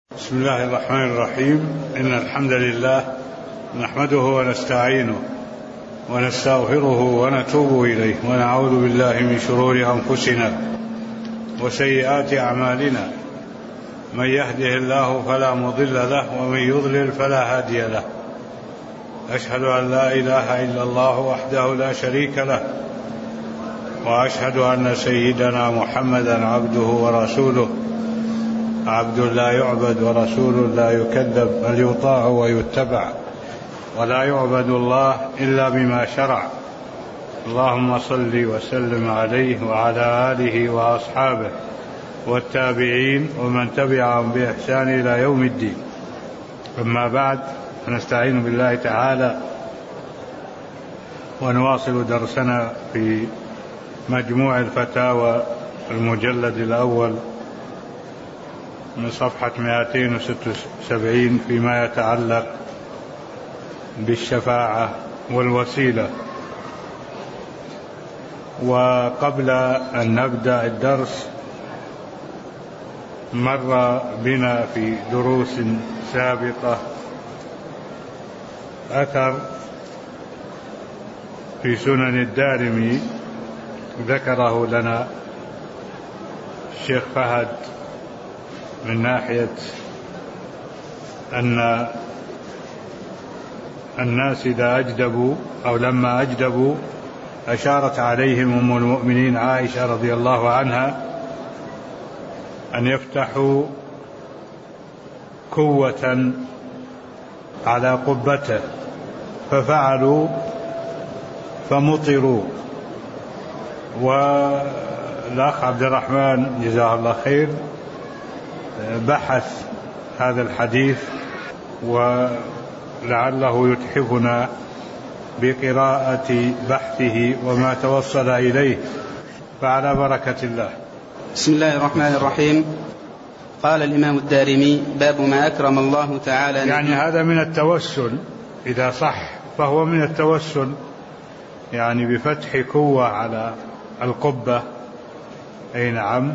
بسم الله الرحمن الرحيم. إن الحمد لله نحمده ونستعينه ونستغفره ونتوب إليه ونعوذ بالله من شرور أنفسنا وسيئات أعمالنا. من يهده الله فلا مضل له ومن يضلل فلا هادي له. أشهد أن لا إله إلا الله وحده لا شريك له، وأشهد أن سيدنا محمدا عبده ورسوله، عبد لا يعبد ورسول لا يكذب، بل يطاع ويتبع، ولا يعبد الله إلا بما شرع. اللهم صل وسلم عليه وعلى آله وأصحابه والتابعين ومن تبعهم بإحسان إلى يوم الدين. أما بعد، فنستعين بالله تعالى ونواصل درسنا في مجموع الفتاوى المجلد الأول من صفحة 276 فيما يتعلق بالشفاعة والوسيلة. وقبل أن نبدأ الدرس، مر بنا في دروس سابقة أثر في سنن الدارمي ذكره لنا الشيخ فهد من ناحية أن الناس إذا أجدبوا أو لما أجدبوا أشارت عليهم أم المؤمنين عائشة رضي الله عنها أن يفتحوا كوة على قبته، ففعلوا فمطروا. والأخ عبد الرحمن جزاه الله خير بحث هذا الحديث، ولعله يتحفنا بقراءة بحثه وما توصل إليه، فعلى بركة الله. بسم الله الرحمن الرحيم. قال الإمام الدارمي: باب ما أكرم الله تعالى. يعني هذا من التوسل، إذا صح فهو من التوسل، يعني بفتح كوة على القبة، أي نعم،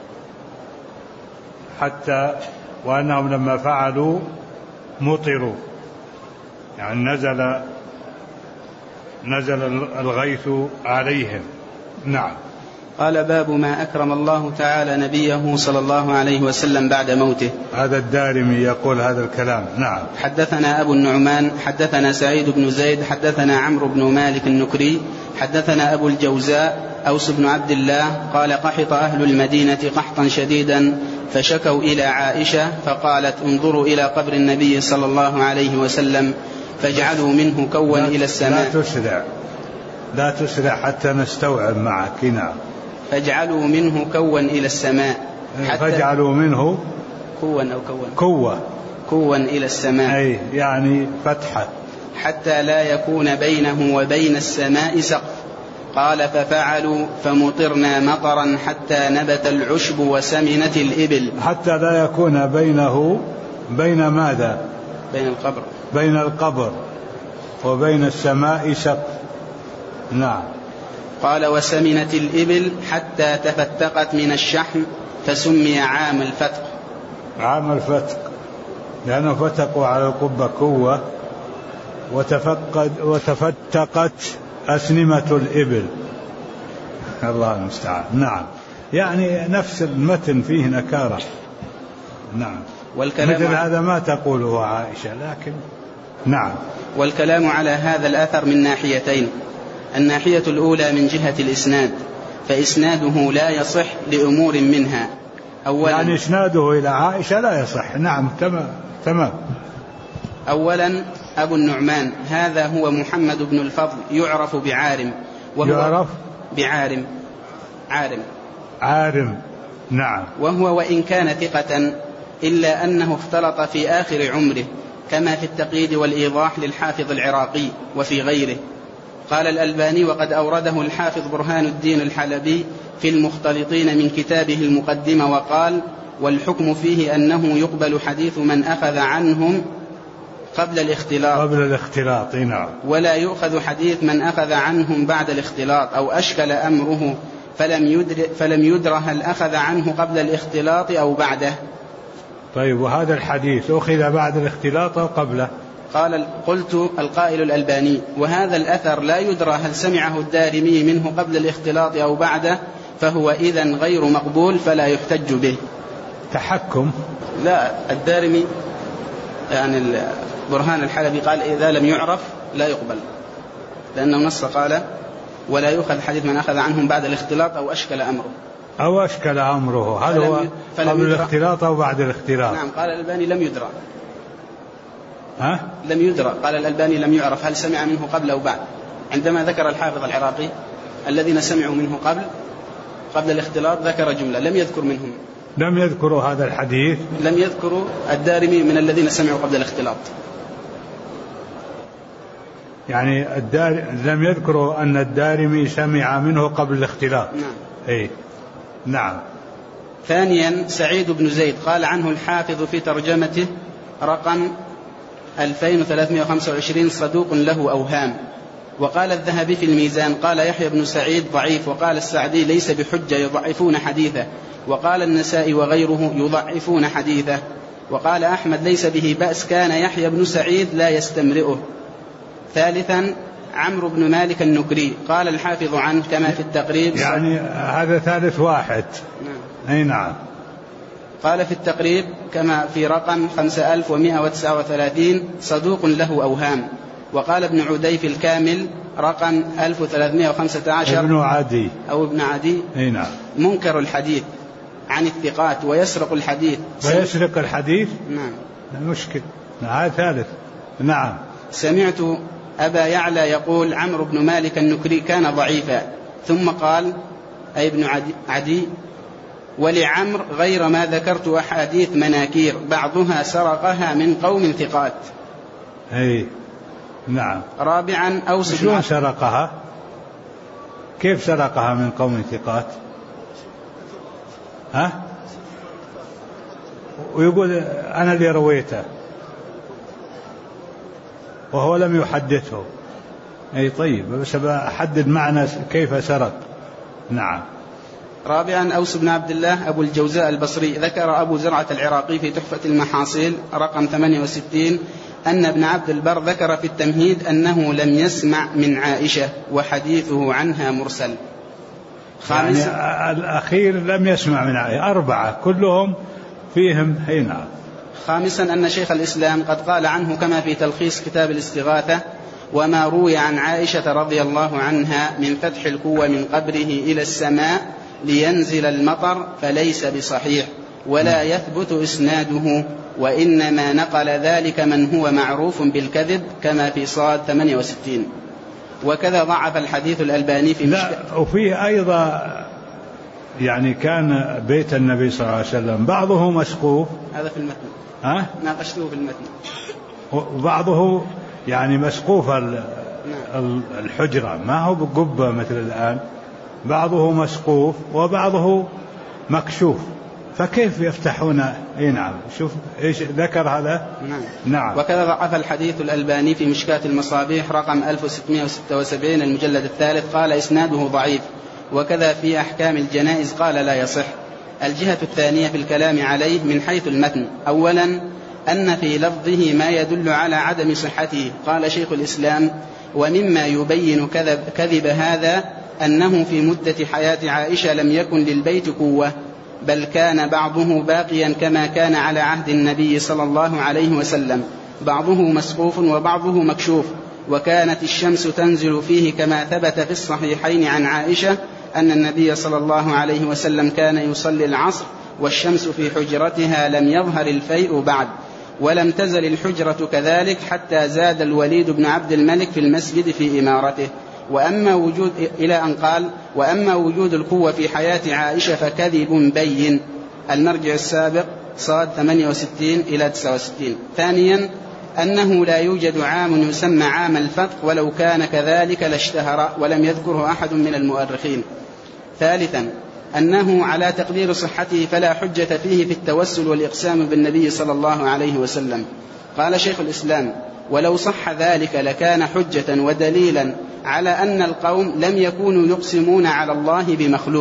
حتى وأنهم لما فعلوا مطروا، يعني نزل الغيث عليهم. نعم. قال: باب ما أكرم الله تعالى نبيه صلى الله عليه وسلم بعد موته. هذا الدارمي يقول هذا الكلام. نعم. حدثنا أبو النعمان حدثنا سعيد بن زيد حدثنا عمرو بن مالك النكري حدثنا أبو الجوزاء أوس بن عبد الله قال: قحط أهل المدينة قحطا شديدا، فشكوا إلى عائشة فقالت: انظروا إلى قبر النبي صلى الله عليه وسلم فاجعلوا منه كوا إلى السماء. لا تسرع حتى نستوعب معك. نعم. فاجعلوا منه كوا إلى السماء. فاجعلوا منه كوا إلى السماء، أي يعني فتحة، حتى لا يكون بينه وبين السماء سقف. قال: ففعلوا فمطرنا مطرا حتى نبت العشب وسمنت الإبل. حتى لا يكون بينه بين ماذا؟ بين القبر وبين السماء سقف. نعم. قال: وسمنت الإبل حتى تفتقت من الشحم، فسمي عام الفتق. عام الفتق لأنه فتقوا على القبة كوة وتفتقت أسنمة الإبل. الله المستعان. نعم. يعني نفس المتن فيه نكارة. نعم. مثل هذا ما تقوله عائشة، لكن نعم. والكلام على هذا الأثر من ناحيتين: الناحية الأولى من جهة الإسناد، فإسناده لا يصح لأمور منها. يعني إسناده إلى عائشة لا يصح. نعم. تمام. أولا، أبو النعمان هذا هو محمد بن الفضل، يعرف بعارم، يعرف بعارم. نعم. وهو وإن كان ثقة إلا أنه اختلط في آخر عمره، كما في التقييد والإيضاح للحافظ العراقي وفي غيره. قال الألباني: وقد أورده الحافظ برهان الدين الحلبي في المختلطين من كتابه المقدمة، وقال: والحكم فيه أنه يقبل حديث من أخذ عنهم قبل الاختلاط. نعم. ولا يؤخذ حديث من أخذ عنهم بعد الاختلاط أو أشكل فلم يدر هل أخذ عنه قبل الاختلاط أو بعده. طيب، وهذا الحديث أخذ بعد الاختلاط أو قبله؟ قلت القائل الألباني: وهذا الأثر لا يدرى هل سمعه الدارمي منه قبل الاختلاط أو بعده، فهو إذن غير مقبول فلا يحتج به. تحكم؟ لا، الدارمي يعني برهان الحلبي قال إذا لم يعرف لا يقبل، لأنه نص قال: ولا يؤخذ حديث من أخذ عنهم بعد الاختلاط أو أشكل أمره. هل هو قبل الاختلاط أو بعد الاختلاط؟ نعم، قال الألباني لم يدرى. لم يدرى، قال الألباني لم يعرف هل سمع منه قبل أو بعد. عندما ذكر الحافظ العراقي الذين سمعوا منه قبل الاختلاط ذكر جملة، لم يذكر منهم، لم يذكروا هذا الحديث، لم يذكروا الدارمي من الذين سمعوا قبل الاختلاط. يعني لم يذكروا أن الدارمي سمع منه قبل الاختلاط. نعم. أي نعم. ثانيا، سعيد بن زيد قال عنه الحافظ في ترجمته رقم 2325: صدوق له أوهام. وقال الذهبي في الميزان قال يحيى بن سعيد ضعيف، وقال السعدي ليس بحجة يضعفون حديثه، وقال النسائي وغيره يضعفون حديثه، وقال أحمد ليس به بأس، كان يحيى بن سعيد لا يستمرئه. ثالثا، عمرو بن مالك النكري قال الحافظ عنه كما في التقريب، يعني هذا ثالث واحد. نعم. أي نعم. قال في التقريب كما في رقم 5139: صدوق له أوهام. وقال ابن عدي في الكامل رقم 1315: ابن عدي. أي نعم. منكر الحديث عن الثقات ويسرق الحديث. نعم. المشكل هذا ثالث. نعم. سمعت أبا يعلى يقول عمرو بن مالك النكري كان ضعيفا، ثم قال أي ابن عدي: ولعمر غير ما ذكرت أحاديث مناكير بعضها سرقها من قوم ثقات. أي نعم. رابعا، أوس شلون سرقها؟ كيف سرقها من قوم ثقات؟ ويقول أنا اللي رويته وهو لم يحدثه. أي طيب، بس أحدد معنى كيف سرق. نعم. رابعا، أوس بن عبد الله أبو الجوزاء البصري ذكر أبو زرعة العراقي في تحفة المحاصيل رقم 68 أن ابن عبد البر ذكر في التمهيد أنه لم يسمع من عائشة وحديثه عنها مرسل. يعني الأخير لم يسمع من عائشة، 4 كلهم فيهم. نعم. خامسا، أن شيخ الإسلام قد قال عنه كما في تلخيص كتاب الاستغاثة: وما روي عن عائشة رضي الله عنها من فتح الكوة من قبره إلى السماء لينزل المطر فليس بصحيح ولا يثبت إسناده، وإنما نقل ذلك من هو معروف بالكذب كما في صاد 68. وكذا ضعف الحديث الألباني في وفيه أيضا يعني كان بيت النبي صلى الله عليه وسلم بعضه مسقوف، هذا في المتن ناقشته في المتن، وبعضه يعني مسقوف الحجرة، ما هو بقبة مثل الآن، بعضه مسقوف وبعضه مكشوف، فكيف يفتحون؟ نعم. شوف إيش ذكر هذا. نعم. وكذا ضعف الحديث الألباني في مشكاة المصابيح رقم 1676 المجلد الثالث قال إسناده ضعيف. وكذا في أحكام الجنائز قال لا يصح. الجهة الثانية في الكلام عليه من حيث المتن: أولا، أن في لفظه ما يدل على عدم صحته. قال شيخ الإسلام: ومما يبين كذب هذا أنه في مدة حياة عائشة لم يكن للبيت قوة، بل كان بعضه باقيا كما كان على عهد النبي صلى الله عليه وسلم، بعضه مسقوف وبعضه مكشوف، وكانت الشمس تنزل فيه كما ثبت في الصحيحين عن عائشة أن النبي صلى الله عليه وسلم كان يصلي العصر والشمس في حجرتها لم يظهر الفيء بعد، ولم تزل الحجرة كذلك حتى زاد الوليد بن عبد الملك في المسجد في إمارته. وأما وجود القوة في حياة عائشة فكذب بين. المرجع السابق صاد 68 إلى 69. ثانيا، أنه لا يوجد عام يسمى عام الفتح، ولو كان كذلك لاشتهر، ولم يذكره أحد من المؤرخين. ثالثا، أنه على تقدير صحته فلا حجة فيه في التوسل والإقسام بالنبي صلى الله عليه وسلم. قال شيخ الإسلام: ولو صح ذلك لكان حجة ودليلا على أن القوم لم يكونوا يقسمون على الله بمخلوق،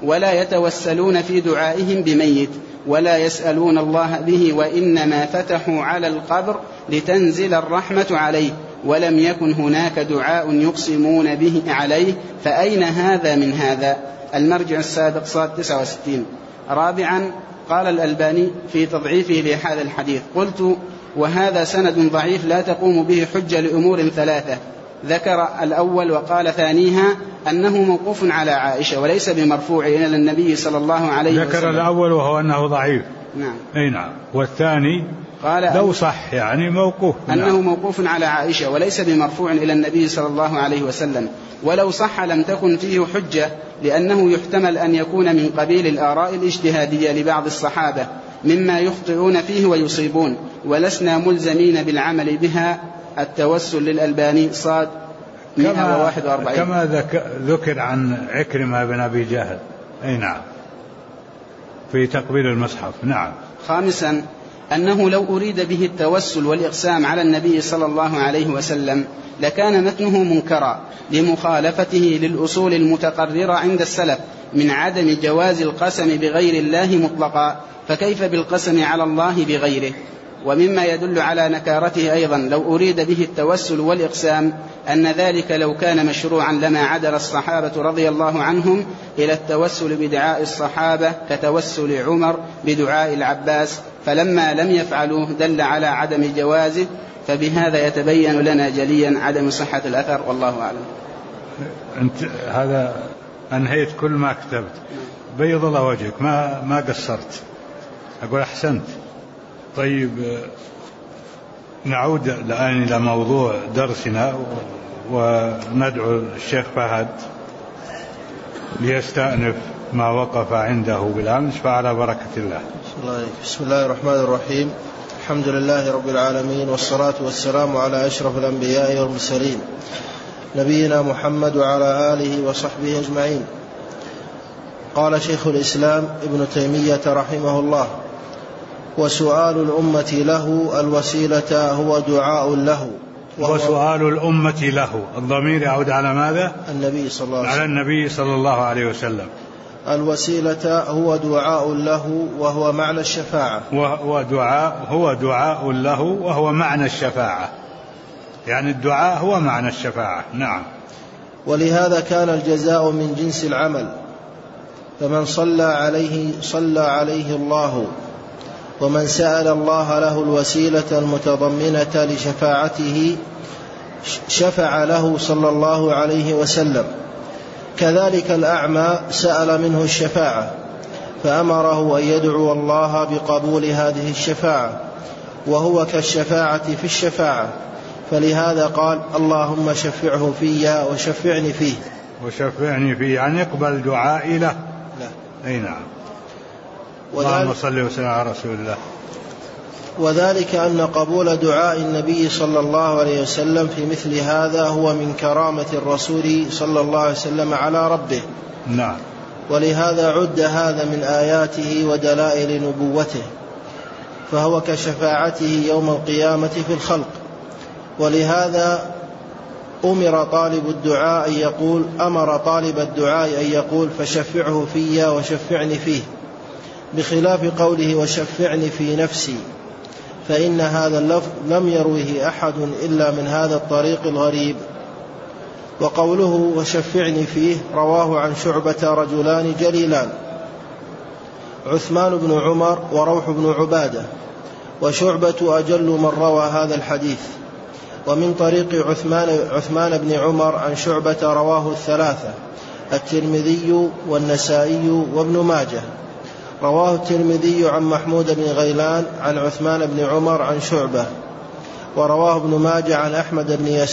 ولا يتوسلون في دعائهم بميت ولا يسألون الله به، وإنما فتحوا على القبر لتنزل الرحمة عليه، ولم يكن هناك دعاء يقسمون به عليه، فأين هذا من هذا؟ المرجع السابق صاد 69. رابعا، قال الألباني في تضعيفه لهذا الحديث: قلت وهذا سند ضعيف لا تقوم به حجة لأمور ثلاثة. ذكر الأول وقال ثانيها أنه موقوف على عائشة وليس بمرفوع إلى النبي صلى الله عليه وسلم. ذكر الأول وهو أنه ضعيف. نعم. أي نعم. والثاني قال لو صح يعني موقوف، أنه موقوف على عائشة وليس بمرفوع إلى النبي صلى الله عليه وسلم، ولو صح لم تكن فيه حجة، لأنه يحتمل أن يكون من قبيل الآراء الاجتهادية لبعض الصحابة مما يخطئون فيه ويصيبون، ولسنا ملزمين بالعمل بها. التوسل للألباني صاد 141. كما ذكر عن عكرمة بن أبي جهل. أي نعم، في تقبيل المصحف. نعم. خامسا، أنه لو أريد به التوسل والإقسام على النبي صلى الله عليه وسلم لكان متنه منكرا لمخالفته للأصول المتقررة عند السلف من عدم جواز القسم بغير الله مطلقا، فكيف بالقسم على الله بغيره؟ ومما يدل على نكارته أيضا لو أريد به التوسل والإقسام أن ذلك لو كان مشروعا لما عدل الصحابة رضي الله عنهم إلى التوسل بدعاء الصحابة كتوسل عمر بدعاء العباس، فلما لم يفعلوه دل على عدم جوازه، فبهذا يتبين لنا جليا عدم صحة الأثر، والله أعلم. أنت هذا أنهيت كل ما كتبت، بيض الله وجهك، ما قصرت، أقول أحسنت. طيب، نعود الآن إلى موضوع درسنا وندعو الشيخ فهد ليستأنف ما وقف عنده بالأمس، فعلى بركة الله. بسم الله الرحمن الرحيم. الحمد لله رب العالمين، والصلاة والسلام على أشرف الأنبياء والمرسلين نبينا محمد وعلى آله وصحبه أجمعين. قال شيخ الإسلام ابن تيمية رحمه الله: وسؤال الأمة له الوسيلة هو دعاء له. وسؤال الأمة له، الضمير يعود على ماذا؟ النبي صلى الله عليه وسلم. على النبي صلى الله عليه وسلم. الوسيلة هو دعاء له وهو معنى الشفاعة. هو دعاء له وهو معنى الشفاعة، يعني الدعاء هو معنى الشفاعة. نعم. ولهذا كان الجزاء من جنس العمل، فمن صلى عليه الله، ومن سأل الله له الوسيلة المتضمنة لشفاعته شفع له صلى الله عليه وسلم. كذلك الأعمى سأل منه الشفاعة فأمره أن يدعو الله بقبول هذه الشفاعة، وهو كالشفاعة في الشفاعة، فلهذا قال: اللهم شفعه في وشفعني فيه. وشفعني فيه يعني يقبل دعائي له. أي نعم. اللهم صل وسلم على رسول الله. وذلك أن قبول دعاء النبي صلى الله عليه وسلم في مثل هذا هو من كرامة الرسول صلى الله عليه وسلم على ربه. نعم. ولهذا عد هذا من آياته ودلائل نبوته، فهو كشفاعته يوم القيامة في الخلق. ولهذا أمر طالب الدعاء أن يقول فشفعه في وشفعني فيه، بخلاف قوله وشفعني في نفسي، فإن هذا اللفظ لم يروه أحد إلا من هذا الطريق الغريب. وقوله وشفعني فيه رواه عن شعبة رجلان جليلان: عثمان بن عمر وروح بن عبادة، وشعبة أجل من روى هذا الحديث. ومن طريق عثمان بن عمر عن شعبة رواه الثلاثة: الترمذي والنسائي وابن ماجه. رواه الترمذي عن محمود بن غيلان عن عثمان بن عمر عن شعبة، ورواه ابن ماجه عن أحمد بن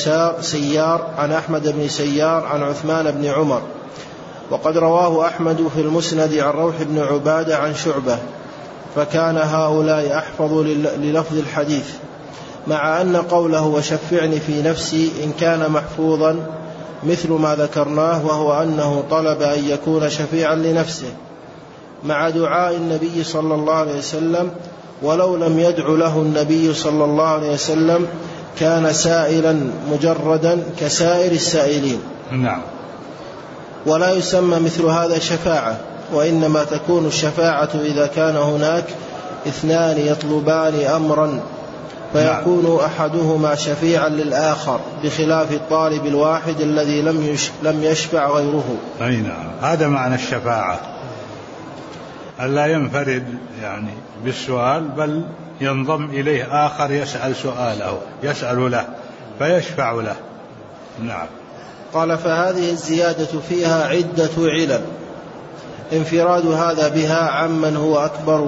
سيار عن عثمان بن عمر. وقد رواه أحمد في المسند عن روح بن عبادة عن شعبة، فكان هؤلاء أحفظ للفظ الحديث، مع أن قوله وشفعني في نفسي إن كان محفوظا مثل ما ذكرناه، وهو أنه طلب أن يكون شفيعا لنفسه مع دعاء النبي صلى الله عليه وسلم، ولو لم يدع له النبي صلى الله عليه وسلم كان سائلا مجردا كسائر السائلين. نعم. ولا يسمى مثل هذا شفاعة، وإنما تكون الشفاعة إذا كان هناك اثنان يطلبان أمرا فيكون أحدهما شفيعا للآخر، بخلاف الطالب الواحد الذي لم يشفع غيره. أي نعم، هذا معنى الشفاعة، ألا ينفرد يعني بالسؤال، بل ينضم إليه آخر يسأل سؤاله، يسأل له فيشفع له. نعم. قال: فهذه الزيادة فيها عدة علل، انفراد هذا بها عمن هو أكبر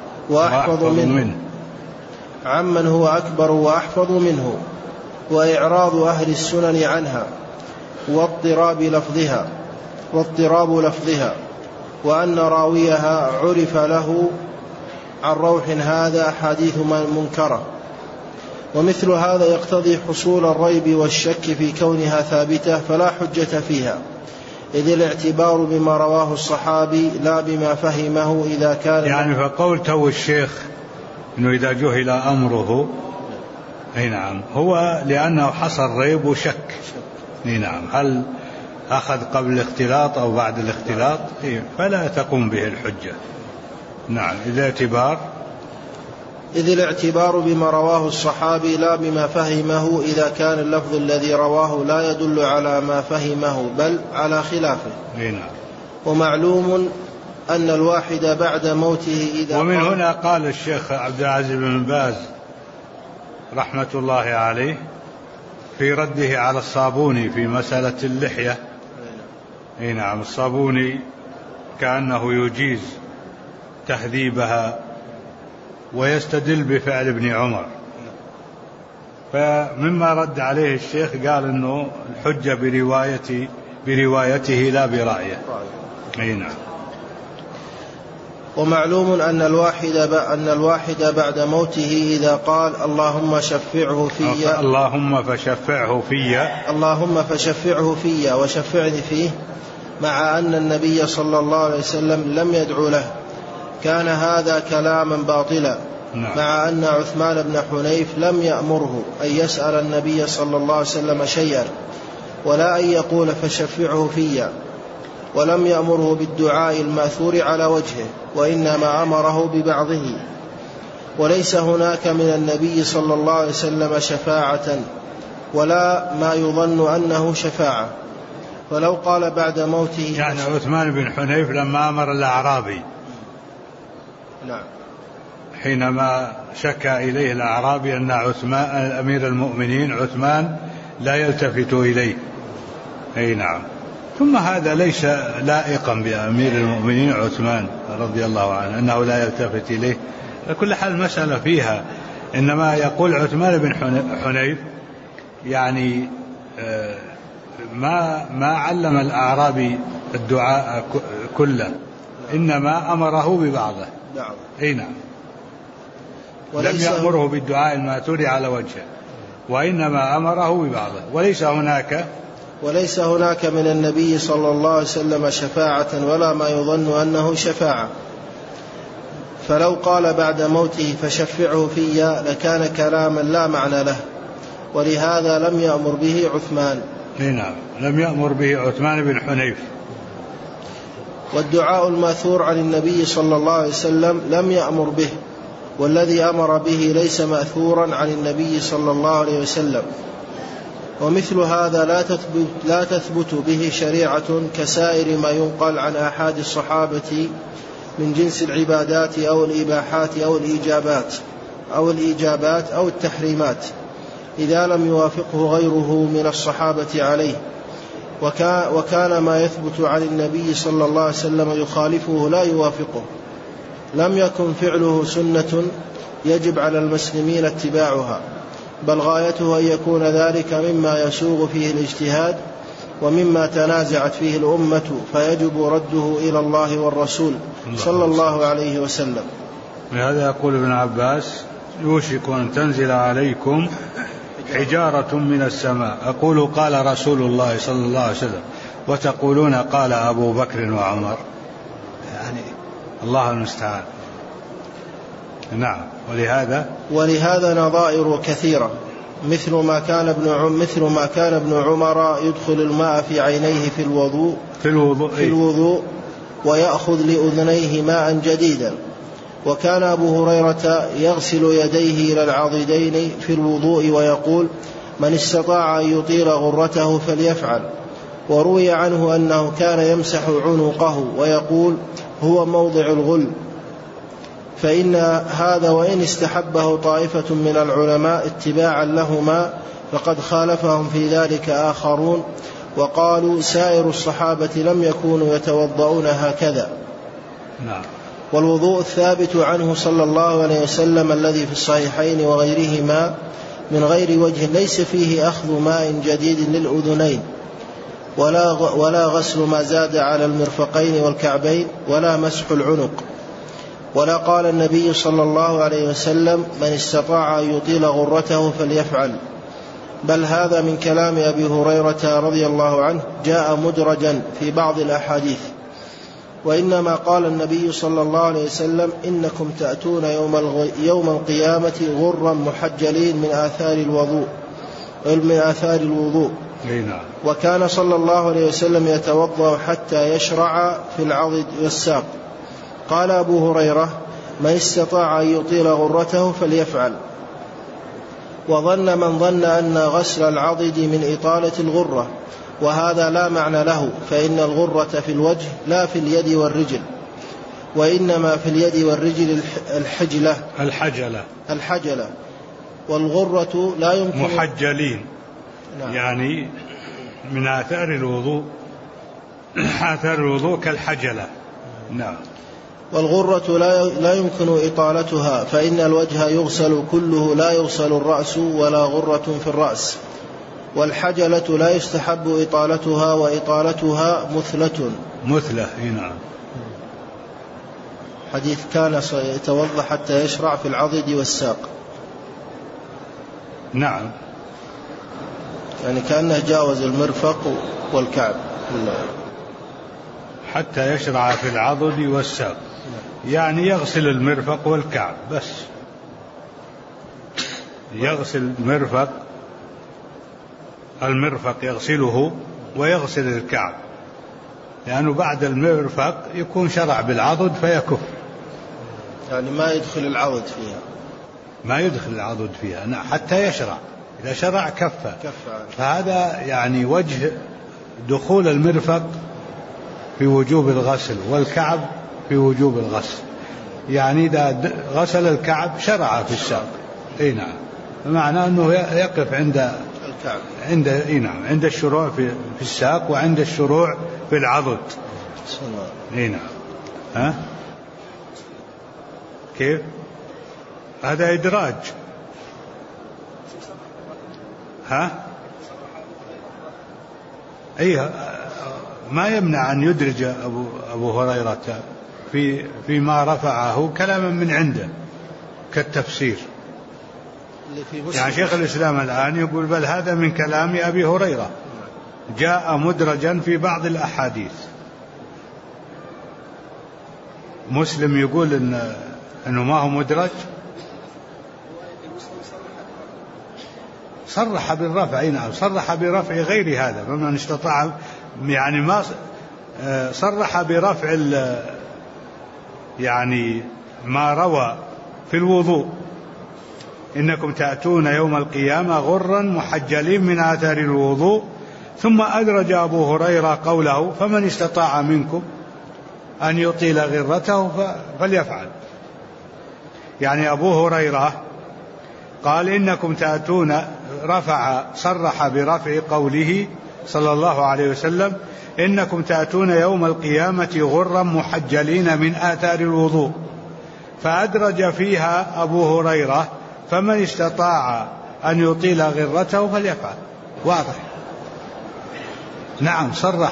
وأحفظ منه، وإعراض أهل السنن عنها، واضطراب لفظها، وأن راويها عرف له عن روح هذا أحاديث منكرة. ومثل هذا يقتضي حصول الريب والشك في كونها ثابتة، فلا حجة فيها، إذ الاعتبار بما رواه الصحابي لا بما فهمه إذا كان يعني فقول تو الشيخ إنه إذا جهل أمره، أي نعم، هو لأنه حصل ريب وشك. أي نعم، هل أخذ قبل الاختلاط أو بعد الاختلاط، فلا تقوم به الحجة. نعم، إذ الاعتبار بما رواه الصحابي لا بما فهمه إذا كان اللفظ الذي رواه لا يدل على ما فهمه بل على خلافه. نعم. ومعلوم أن الواحد بعد موته إذا ومن هنا قال الشيخ عبد العزيز بن باز رحمة الله عليه في رده على الصابوني في مسألة اللحية. أي نعم، الصابوني كأنه يجيز تهذيبها ويستدل بفعل ابن عمر، فمما رد عليه الشيخ قال انه الحجة بروايته لا برأيه. أي نعم. ومعلوم أن الواحد بعد موته إذا قال اللهم شفعه في اللهم فشفعه في وشفعني فيه، مع أن النبي صلى الله عليه وسلم لم يدعو له، كان هذا كلاما باطلا. مع أن عثمان بن حنيف لم يأمره أن يسأل النبي صلى الله عليه وسلم شيئا، ولا أن يقول فشفعه في، ولم يأمره بالدعاء المأثور على وجهه، وإنما أمره ببعضه. وليس هناك من النبي صلى الله عليه وسلم شفاعة ولا ما يظن أنه شفاعة. فلو قال بعد موته، يعني عثمان بن حنيف لما أمر الأعرابي، نعم، حينما شكى إليه الأعرابي أن عثمان أمير المؤمنين عثمان لا يلتفت إليه. أي نعم. ثم هذا ليس لائقا بأمير المؤمنين عثمان رضي الله عنه أنه لا يلتفت إليه. لكل حال المسألة فيها، إنما يقول عثمان بن حنيف يعني ما علم الأعرابي الدعاء كله، إنما أمره ببعضه. أي نعم. لم يأمره بالدعاء المأثور على وجهه، وإنما أمره ببعضه. وليس هناك من النبي صلى الله عليه وسلم شفاعة ولا ما يظن أنه شفاعة. فلو قال بعد موته فشفعه في لكان كلاما لا معنى له، ولهذا لم يأمر به عثمان. نعم، لم يأمر به عثمان بن حنيف. والدعاء المأثور عن النبي صلى الله عليه وسلم لم يأمر به، والذي أمر به ليس مأثورا عن النبي صلى الله عليه وسلم. ومثل هذا لا تثبت به شريعة كسائر ما ينقل عن أحد الصحابة من جنس العبادات أو الإباحات أو الإيجابات أو التحريمات، إذا لم يوافقه غيره من الصحابة عليه. وكان ما يثبت عن النبي صلى الله عليه وسلم يخالفه لا يوافقه، لم يكن فعله سنة يجب على المسلمين اتباعها، بل غايته أن يكون ذلك مما يسوغ فيه الاجتهاد ومما تنازعت فيه الأمة، فيجب رده إلى الله والرسول صلى الله عليه وسلم. لهذا يقول ابن عباس: يوشك أن تنزل عليكم حجارة من السماء، أقول قال رسول الله صلى الله عليه وسلم، وتقولون قال أبو بكر وعمر. يعني الله المستعان. نعم. ولهذا نظائر كثيرة، مثل ما كان ابن عمر يدخل الماء في عينيه في الوضوء ويأخذ لأذنيه ماء جديدا. وكان أبو هريرة يغسل يديه إلى العضدين في الوضوء ويقول: من استطاع أن يطيل غرته فليفعل. وروي عنه أنه كان يمسح عنقه ويقول: هو موضع الغل. فإن هذا وإن استحبه طائفة من العلماء اتباعا لهما فقد خالفهم في ذلك آخرون، وقالوا سائر الصحابة لم يكونوا يتوضؤون هكذا. نعم. والوضوء الثابت عنه صلى الله عليه وسلم الذي في الصحيحين وغيرهما من غير وجه ليس فيه أخذ ماء جديد للأذنين ولا غسل ما زاد على المرفقين والكعبين ولا مسح العنق، ولا قال النبي صلى الله عليه وسلم: من استطاع أن يطيل غرته فليفعل. بل هذا من كلام أبي هريرة رضي الله عنه جاء مدرجا في بعض الأحاديث. وإنما قال النبي صلى الله عليه وسلم: إنكم تأتون يوم القيامة غرا محجلين من آثار الوضوء. وكان صلى الله عليه وسلم يتوضأ حتى يشرع في العضد والساق. قال أبو هريرة: من استطاع أن يطيل غرته فليفعل. وظن من ظن أن غسل العضد من إطالة الغرة، وهذا لا معنى له، فإن الغرة في الوجه لا في اليد والرجل، وإنما في اليد والرجل الحجلة. والغرة لا يمكن محجلين. نعم. يعني من آثار الوضوء كالحجلة. نعم. والغرة لا يمكن إطالتها، فإن الوجه يغسل كله لا يغسل الرأس ولا غرة في الرأس. والحجلة لا يستحب إطالتها، وإطالتها مثلة. نعم. حديث كان يتوضأ حتى يشرع في العضد والساق. نعم. يعني كأنه جاوز المرفق والكعب حتى يشرع في العضد والساق، يعني يغسل المرفق والكعب بس. يغسل المرفق يغسله ويغسل الكعب، لأنه بعد المرفق يكون شرع بالعضد فيكف، يعني ما يدخل العضد فيها حتى يشرع. إذا شرع كف. فهذا يعني وجه دخول المرفق في وجوب الغسل والكعب في وجوب الغسل. يعني إذا غسل الكعب شرع في الساق. نعم. بمعنى أنه يقف عند الكعب، عند الشروع في الساق وعند الشروع في العضد. نعم. كيف؟ هذا إدراج. ما يمنع أن يدرج أبو هريرة فيما رفعه كلاما من عنده كالتفسير. يعني شيخ الإسلام الآن يقول: بل هذا من كلام أبي هريرة جاء مدرجا في بعض الأحاديث. مسلم يقول إنه ما هو مدرج، صرح بالرفع. نعم، صرح برفع غير هذا، فمن استطاع، يعني ما صرح برفع يعني ما روى في الوضوء: إنكم تأتون يوم القيامة غرا محجلين من آثار الوضوء. ثم أدرج أبو هريرة قوله: فمن استطاع منكم أن يطيل غرته فليفعل. يعني أبو هريرة قال: إنكم تأتون، صرح برفع قوله صلى الله عليه وسلم: إنكم تأتون يوم القيامة غرا محجلين من آثار الوضوء. فأدرج فيها أبو هريرة: فمن استطاع أن يطيل غرته فليفعل. واضح. نعم، صرح.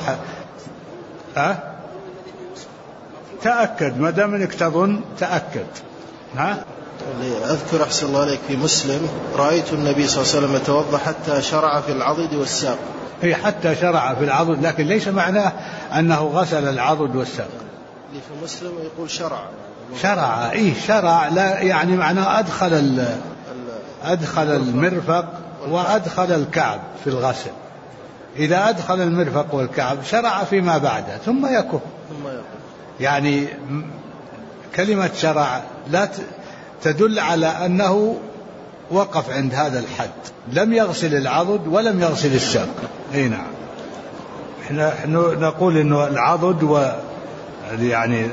تأكد، ما دام انك تظن تأكد. أذكر أحسن الله عليك في مسلم: رأيت النبي صلى الله عليه وسلم يتوضأ حتى شرع في العضد والساق. حتى شرع في العضد، لكن ليس معناه أنه غسل العضد والساق. في مسلم يقول شرع، لا يعني معناه أدخل المرفق وأدخل الكعب في الغسل. إذا أدخل المرفق والكعب شرع فيما بعده ثم يكف. يعني كلمة شرع لا تدل على أنه وقف عند هذا الحد، لم يغسل العضد ولم يغسل الساق. أي نعم. احنا نقول إنه العضد يعني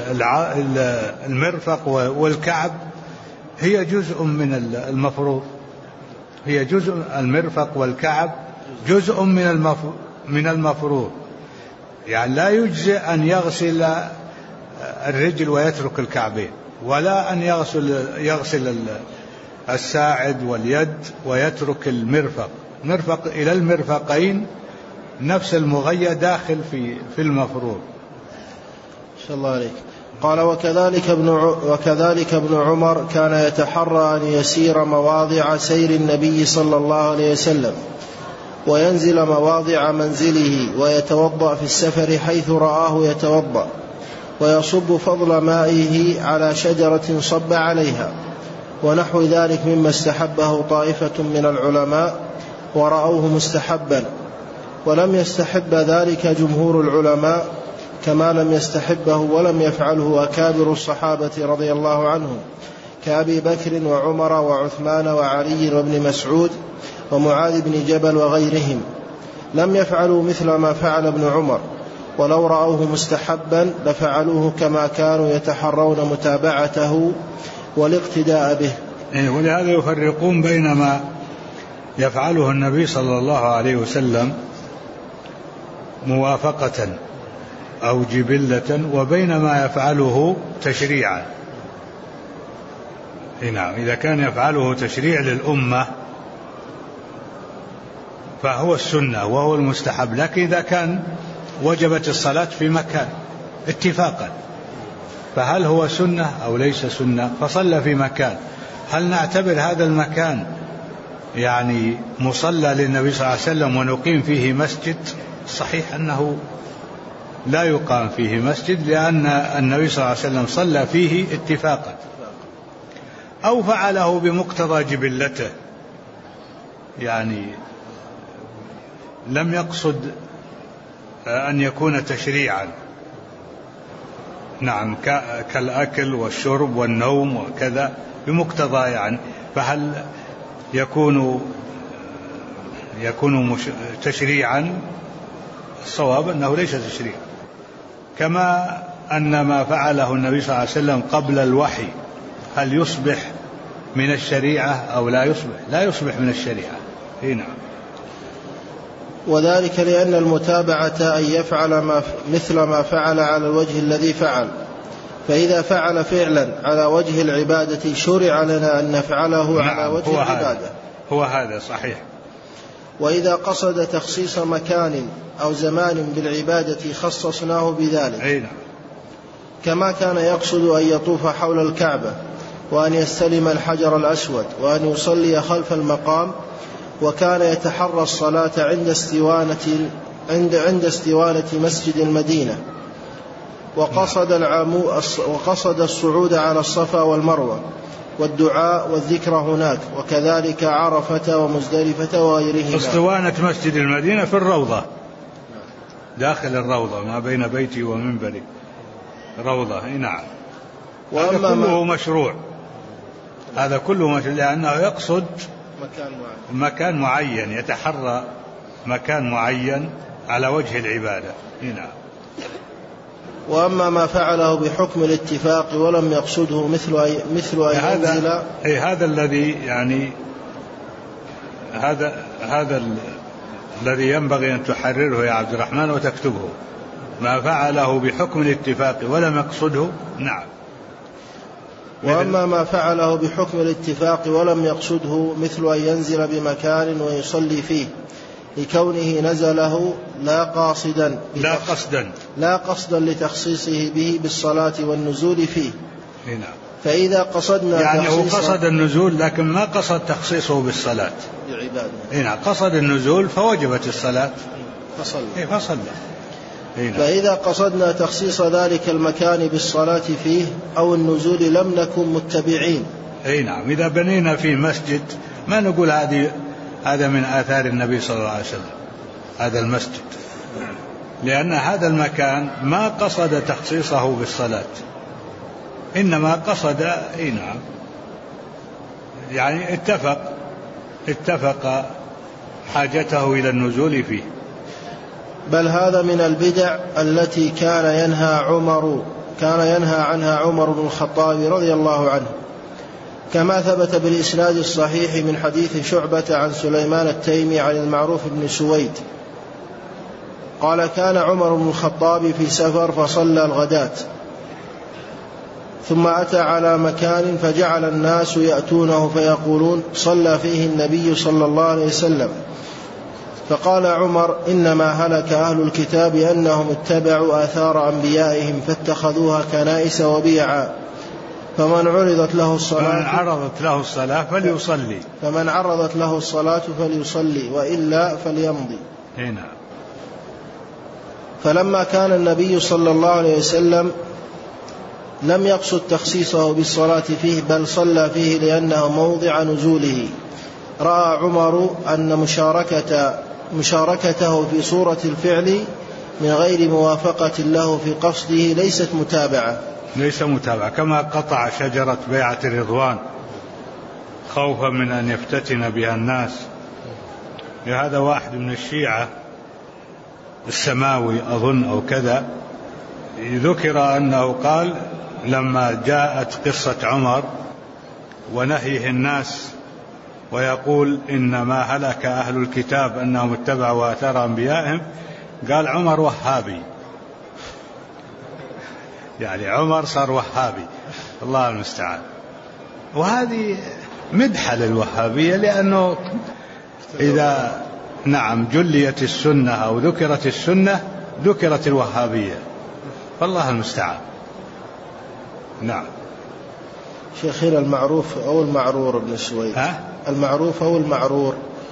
المرفق والكعب هي جزء من المفروض، هي جزء، المرفق والكعب جزء من المفروض، يعني لا يجزئ أن يغسل الرجل ويترك الكعبين، ولا أن يغسل الساعد واليد ويترك المرفق. مرفق إلى المرفقين نفس المغية داخل في المفروض. شاء الله عليك. قال وكذلك ابن عمر كان يتحرى أن يسير مواضع سير النبي صلى الله عليه وسلم، وينزل مواضع منزله، ويتوضأ في السفر حيث رآه يتوضأ، ويصب فضل مائه على شجرة صب عليها، ونحو ذلك مما استحبه طائفة من العلماء ورأوه مستحبا، ولم يستحب ذلك جمهور العلماء، كما لم يستحبه ولم يفعله أكابر الصحابة رضي الله عنهم كأبي بكر وعمر وعثمان وعلي وابن مسعود ومعاذ بن جبل وغيرهم. لم يفعلوا مثل ما فعل ابن عمر، ولو رأوه مستحبا لفعلوه كما كانوا يتحرون متابعته والاقتداء به. ولهذا يفرقون بين ما يفعله النبي صلى الله عليه وسلم موافقة أو جبلة، وبين ما يفعله تشريعا. نعم، إذا كان يفعله تشريع للأمة فهو السنة وهو المستحب، لكن إذا كان وجبت الصلاة في مكان اتفاقا، فهل هو سنة أو ليس سنة؟ فصلى في مكان، هل نعتبر هذا المكان يعني مصلى للنبي صلى الله عليه وسلم ونقيم فيه مسجد؟ صحيح أنه لا يقام فيه مسجد، لأن النبي صلى الله عليه وسلم صلى فيه اتفاقا، أو فعله بمقتضى جبلته، يعني لم يقصد أن يكون تشريعا. نعم، كالأكل والشرب والنوم وكذا بمقتضى، يعني فهل يكون تشريعا؟ الصواب أنه ليس تشريعا، كما أن ما فعله النبي صلى الله عليه وسلم قبل الوحي هل يصبح من الشريعة أو لا يصبح؟ لا يصبح من الشريعة. نعم. وذلك لأن المتابعة أن يفعل مثل ما فعل على الوجه الذي فعل، فإذا فعل فعلا على وجه العبادة شرع لنا أن نفعله على وجه العبادة. هو هذا صحيح. وإذا قصد تخصيص مكان أو زمان بالعبادة خصصناه بذلك، كما كان يقصد أن يطوف حول الكعبة، وأن يستلم الحجر الأسود، وأن يصلي خلف المقام، وكان يتحرى الصلاة عند استوانة مسجد المدينة، وقصد الصعود على الصفا والمروة والدعاء والذكر هناك، وكذلك عرفة ومزدلفة وغيرهما. اسطوانة مسجد المدينة في الروضة، داخل الروضة ما بين بيتي ومنبري روضة. نعم. هذا كله مشروع، هذا كله مشروع، لأنه يقصد مكان معين، يتحرى مكان معين على وجه العبادة. نعم. وأما ما فعله بحكم الاتفاق ولم يقصده مثل أن ينزل، هذا الذي يعني هذا الذي ينبغي أن تحرره يا عبد الرحمن وتكتبه، ما فعله بحكم الاتفاق ولم يقصده. نعم. وأما ما فعله بحكم الاتفاق ولم يقصده مثل أن ينزل بمكان ويصلي فيه لكونه نزله لا قصدا لتخصيصه به بالصلاة والنزول فيه. نعم. فإذا قصدنا يعني هو قصد النزول لكن ما قصد تخصيصه بالصلاة لعباده. نعم. قصد النزول فوجبت الصلاة فصلى. فإذا قصدنا تخصيص ذلك المكان بالصلاة فيه أو النزول لم نكن متبعين. نعم. إذا بنينا في مسجد ما نقول هذا من آثار النبي صلى الله عليه وسلم، هذا المسجد لأن هذا المكان ما قصد تخصيصه بالصلاة، إنما قصد نعم يعني اتفق حاجته إلى النزول فيه. بل هذا من البدع التي كان ينهى عنها عمر بن الخطاب رضي الله عنه، كما ثبت بالإسناد الصحيح من حديث شعبة عن سليمان التيمي عن المعروف بن سويد قال: كان عمر بن الخطاب في سفر فصلى الغداة، ثم أتى على مكان فجعل الناس يأتونه فيقولون: صلى فيه النبي صلى الله عليه وسلم. فقال عمر: إنما هلك أهل الكتاب أنهم اتبعوا آثار أنبيائهم فاتخذوها كنائس وبيعا، فمن عرضت له الصلاة فليصلي وإلا فليمضي. هنا. فلما كان النبي صلى الله عليه وسلم لم يقصد تخصيصه بالصلاة فيه، بل صلى فيه لأنه موضع نزوله، رأى عمر أن مشاركته في صورة الفعل من غير موافقة له في قصده ليس متابعة، كما قطع شجرة بيعة الرضوان خوفا من أن يفتتن بها الناس. هذا واحد من الشيعة السماوي أظن أو كذا، ذكر أنه قال لما جاءت قصة عمر ونهيه الناس ويقول إنما هلك أهل الكتاب أنهم اتبعوا آثار أنبيائهم، قال عمر وهابي، يعني عمر صار وهابي، الله المستعان. وهذه مدحة للوهابية، لأنه إذا جليت السنة أو ذكرت السنة ذكرت الوهابية، فالله المستعان. نعم. شيخنا المعروف أو المعرور بن سويد؟ المعروف أو المعرور؟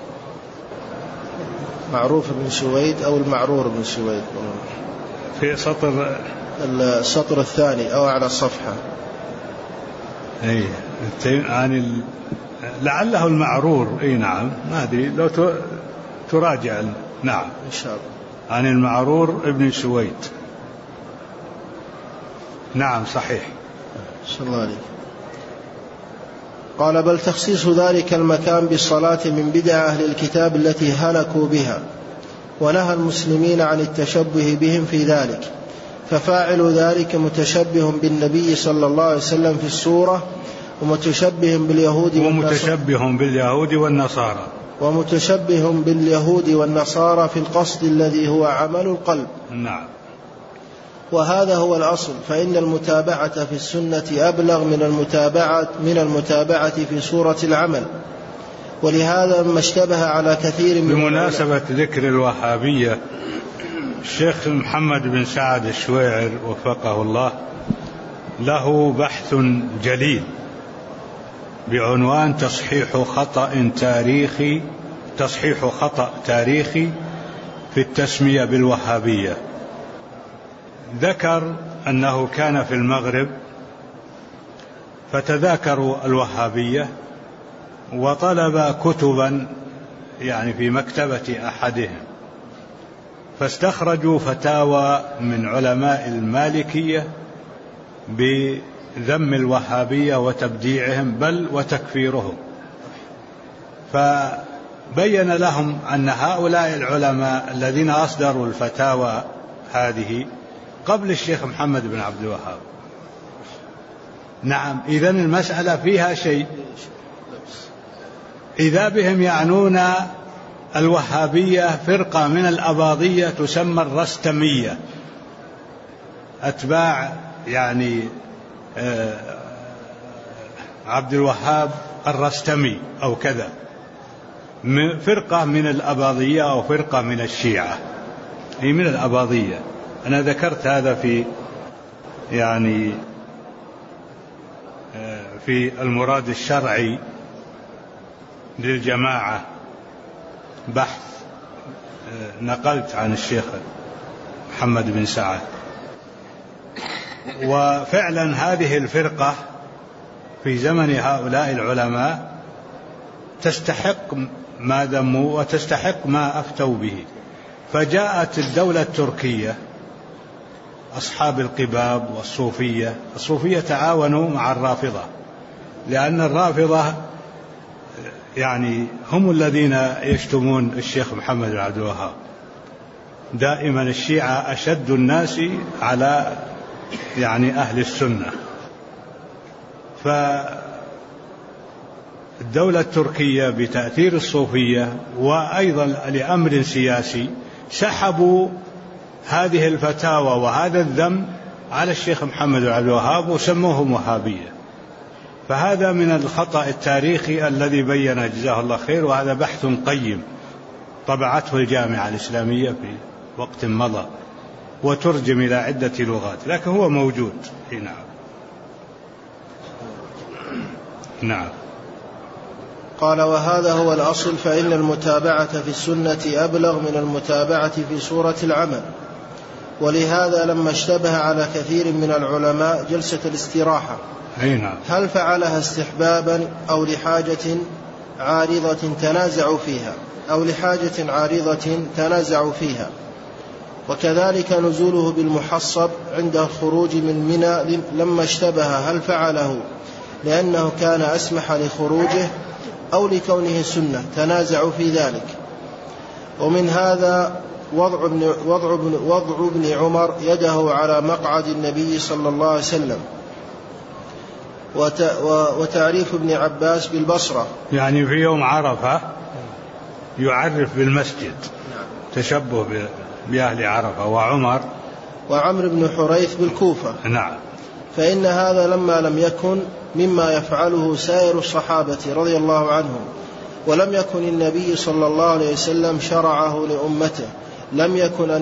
معروف بن سويد أو المعرور بن سويد؟ في السطر الثاني أو على الصفحة. يعني لعله المعرور. نعم، ما أدري، لو تراجع. نعم إن شاء الله. عن المعرور ابن سويد. نعم صحيح. صلى الله عليه. قال: بل تخصيص ذلك المكان بالصلاة من بدع أهل الكتاب التي هلكوا بها، ونهى المسلمين عن التشبه بهم في ذلك، ففاعل ذلك متشبه بالنبي صلى الله عليه وسلم في الصورة، ومتشبه باليهود والنصارى في القصد الذي هو عمل القلب. نعم. وهذا هو الأصل، فإن المتابعة في السنة أبلغ من المتابعة في صورة العمل، ولهذا ما اشتبه على كثير من بمناسبة ذكر الوهابية، الشيخ محمد بن سعد الشويعر وفقه الله له بحث جليل بعنوان تصحيح خطأ تاريخي في التسمية بالوهابية. ذكر أنه كان في المغرب فتذاكروا الوهابية وطلب كتبا يعني في مكتبة أحدهم، فاستخرجوا فتاوى من علماء المالكية بذم الوهابية وتبديعهم بل وتكفيرهم، فبين لهم أن هؤلاء العلماء الذين أصدروا الفتاوى هذه قبل الشيخ محمد بن عبد الوهاب. نعم، إذن المسألة فيها شيء. إذا بهم يعنون الوهابية فرقة من الأباضية تسمى الرستمية، أتباع يعني عبد الوهاب الرستمي أو كذا، فرقة من الأباضية أو فرقة من الشيعة، هي من الأباضية. أنا ذكرت هذا في المراد الشرعي للجماعة، بحث نقلت عن الشيخ محمد بن سعد. وفعلا هذه الفرقة في زمن هؤلاء العلماء تستحق ما ذموا وتستحق ما أفتوا به، فجاءت الدولة التركية، أصحاب القباب والصوفية تعاونوا مع الرافضة، لأن الرافضة يعني هم الذين يشتمون الشيخ محمد بن عبد الوهاب. دائما الشيعة أشد الناس على يعني أهل السنة. فالدولة التركية بتأثير الصوفية وأيضا لأمر سياسي سحبوا هذه الفتاوى وهذا الذم على الشيخ محمد بن عبد الوهاب وسموهم وهابية. فهذا من الخطأ التاريخي الذي بين جزاه الله خير، وهذا بحث قيم طبعته الجامعة الإسلامية في وقت مضى وترجم إلى عدة لغات، لكن هو موجود. نعم. قال: وهذا هو الأصل، فإن المتابعة في السنة أبلغ من المتابعة في صورة العمل. ولهذا لما اشتبه على كثير من العلماء جلسة الاستراحة هل فعلها استحبابا أو لحاجة عارضة تنازعوا فيها، وكذلك نزوله بالمحصب عند الخروج من منى لما اشتبه هل فعله لأنه كان أسمح لخروجه أو لكونه سنة، تنازعوا في ذلك. ومن هذا وضع ابن عمر يده على مقعد النبي صلى الله عليه وسلم، وتعريف ابن عباس بالبصرة، يعني في يوم عرفة يعرف بالمسجد تشبه بأهل عرفة، وعمر بن حريث بالكوفة. نعم. فإن هذا لما لم يكن مما يفعله سائر الصحابة رضي الله عنهم، ولم يكن النبي صلى الله عليه وسلم شرعه لأمته، لم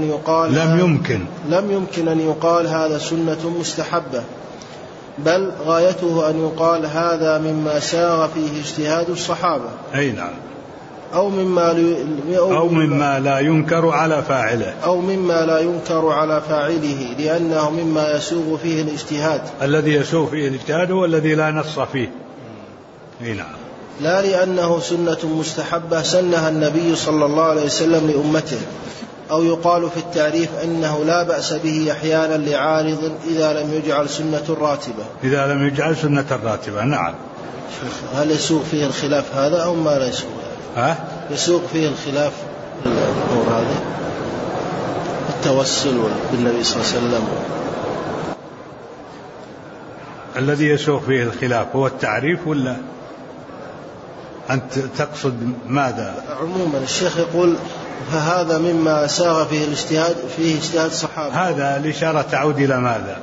يمكن أن يقال هذا سنة مستحبة، بل غايته أن يقال هذا مما ساغ فيه اجتهاد الصحابة. أي نعم. أو مما لا ينكر على فاعله، لأنه مما يسوغ فيه الاجتهاد. الذي يسوغ فيه الاجتهاد هو الذي لا نص فيه. أي نعم. لا لأنه سنة مستحبة سنها النبي صلى الله عليه وسلم لأمته. أو يقال في التعريف أنه لا بأس به أحيانا لعارض إذا لم يجعل سنة راتبة. نعم. هل يسوق فيه الخلاف هذا أو ما لا يسوق؟ يسوق فيه الخلاف الأمور هذه، التوسل بالنبي صلى الله عليه وسلم. الذي يسوق فيه الخلاف هو التعريف ولا أنت تقصد ماذا؟ عموما الشيخ يقول فهذا مما ساغ فيه الاجتهاد، فيه اجتهاد الصحابة. هذا الإشارة تعود إلى ماذا؟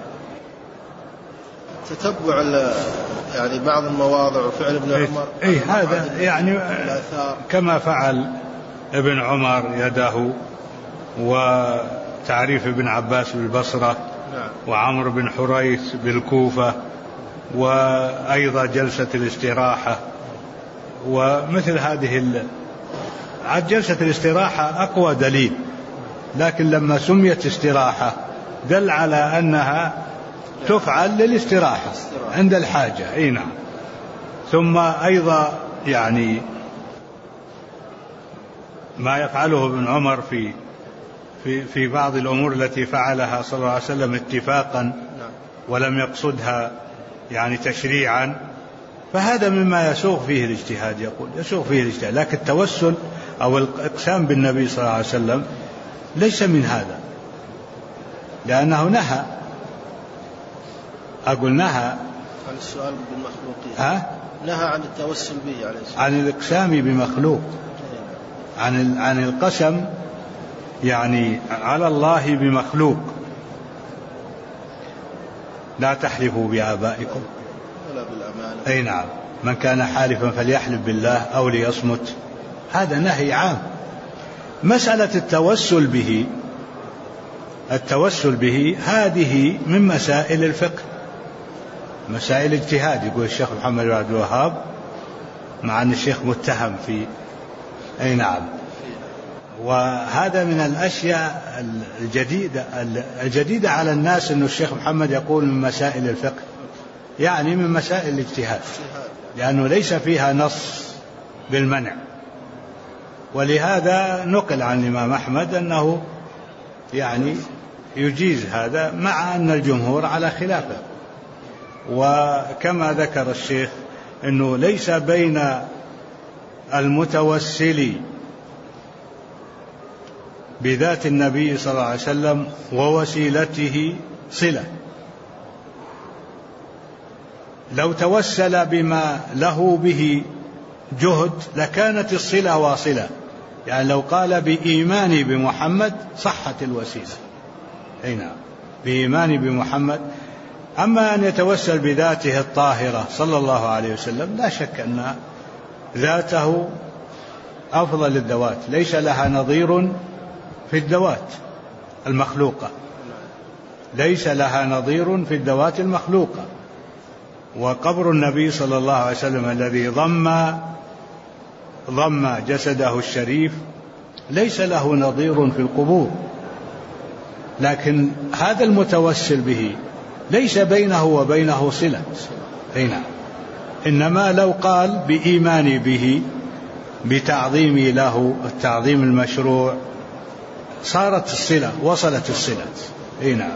تتبع يعني بعض المواضع وفعل ابن عمر. هذا يعني كما فعل ابن عمر يده، وتعريف ابن عباس بالبصرة. نعم. وعمر بن حريث بالكوفة، وأيضا جلسة الاستراحة، ومثل هذه جلسة الاستراحة أقوى دليل، لكن لما سميت استراحة دل على أنها تفعل للاستراحة عند الحاجة. أي نعم. ثم أيضا يعني ما يفعله ابن عمر في بعض الأمور التي فعلها صلى الله عليه وسلم اتفاقا ولم يقصدها يعني تشريعا، فهذا مما يسوغ فيه الاجتهاد. يقول يسوغ فيه الاجتهاد، لكن التوسل أو الإقسام بالنبي صلى الله عليه وسلم ليس من هذا، لأنه نهى عن السؤال بالمخلوقين. نهى عن التوسل به عليه السلام، عن الإقسام بمخلوق، عن القسم يعني على الله بمخلوق. لا تحلفوا بآبائكم ولا بالأمانة. أي نعم. من كان حالفا فليحلف بالله أو ليصمت. هذا نهي عام. مسألة التوسل به هذه من مسائل الفقه، مسائل اجتهاد. يقول الشيخ محمد بن عبد الوهاب مع أن الشيخ متهم في أي نعم. وهذا من الأشياء الجديدة على الناس، أن الشيخ محمد يقول من مسائل الفقه، يعني من مسائل الاجتهاد، لأنه ليس فيها نص بالمنع. ولهذا نقل عن الإمام أحمد أنه يعني يجيز هذا، مع أن الجمهور على خلافه. وكما ذكر الشيخ أنه ليس بين المتوسل بذات النبي صلى الله عليه وسلم ووسيلته صلة. لو توسل بما له به جهد لكانت الصلة واصلة، يعني لو قال بإيماني بمحمد صحت الوسيلة، نعم، بإيماني بمحمد. أما أن يتوسل بذاته الطاهرة صلى الله عليه وسلم لا شك أن ذاته أفضل الذوات، ليس لها نظير في الذوات المخلوقة، ليس لها نظير في الذوات المخلوقة. وقبر النبي صلى الله عليه وسلم الذي ضم جسده الشريف ليس له نظير في القبور، لكن هذا المتوسل به ليس بينه وبينه صلة، نعم. إنما لو قال بإيماني به بتعظيمي له التعظيم المشروع صارت الصلة، وصلت الصلة، نعم،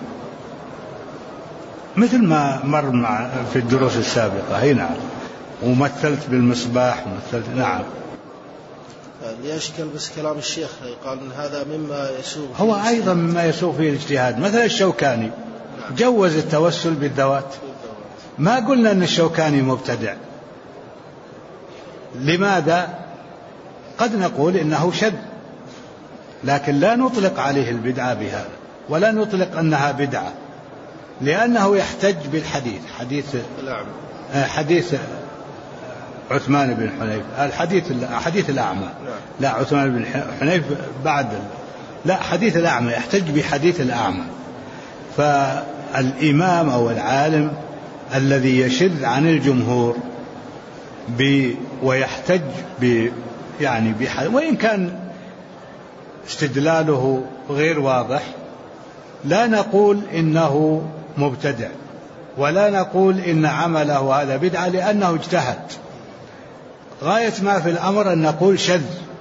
مثل ما مر في الدروس السابقة، نعم. ومثلت بالمصباح ومثلت، نعم. ليشكل بس كلام الشيخ قال إن هذا مما يسوغ، هو أيضا مما يسوغ فيه الاجتهاد. مثل الشوكاني جوز التوسل بالذوات، ما قلنا أن الشوكاني مبتدع. لماذا؟ قد نقول إنه شذ، لكن لا نطلق عليه البدعة بهذا، ولا نطلق أنها بدعة، لأنه يحتج بالحديث، حديث عثمان بن حنيف، حديث الأعمى، لا عثمان بن حنيف بعد، لا حديث الأعمى، يحتج بحديث الأعمى. فالإمام أو العالم الذي يشذ عن الجمهور ويحتج يعني وإن كان استدلاله غير واضح، لا نقول إنه مبتدع، ولا نقول إن عمله هذا بدعة، لأنه اجتهد. غاية ما في الأمر أن نقول شذ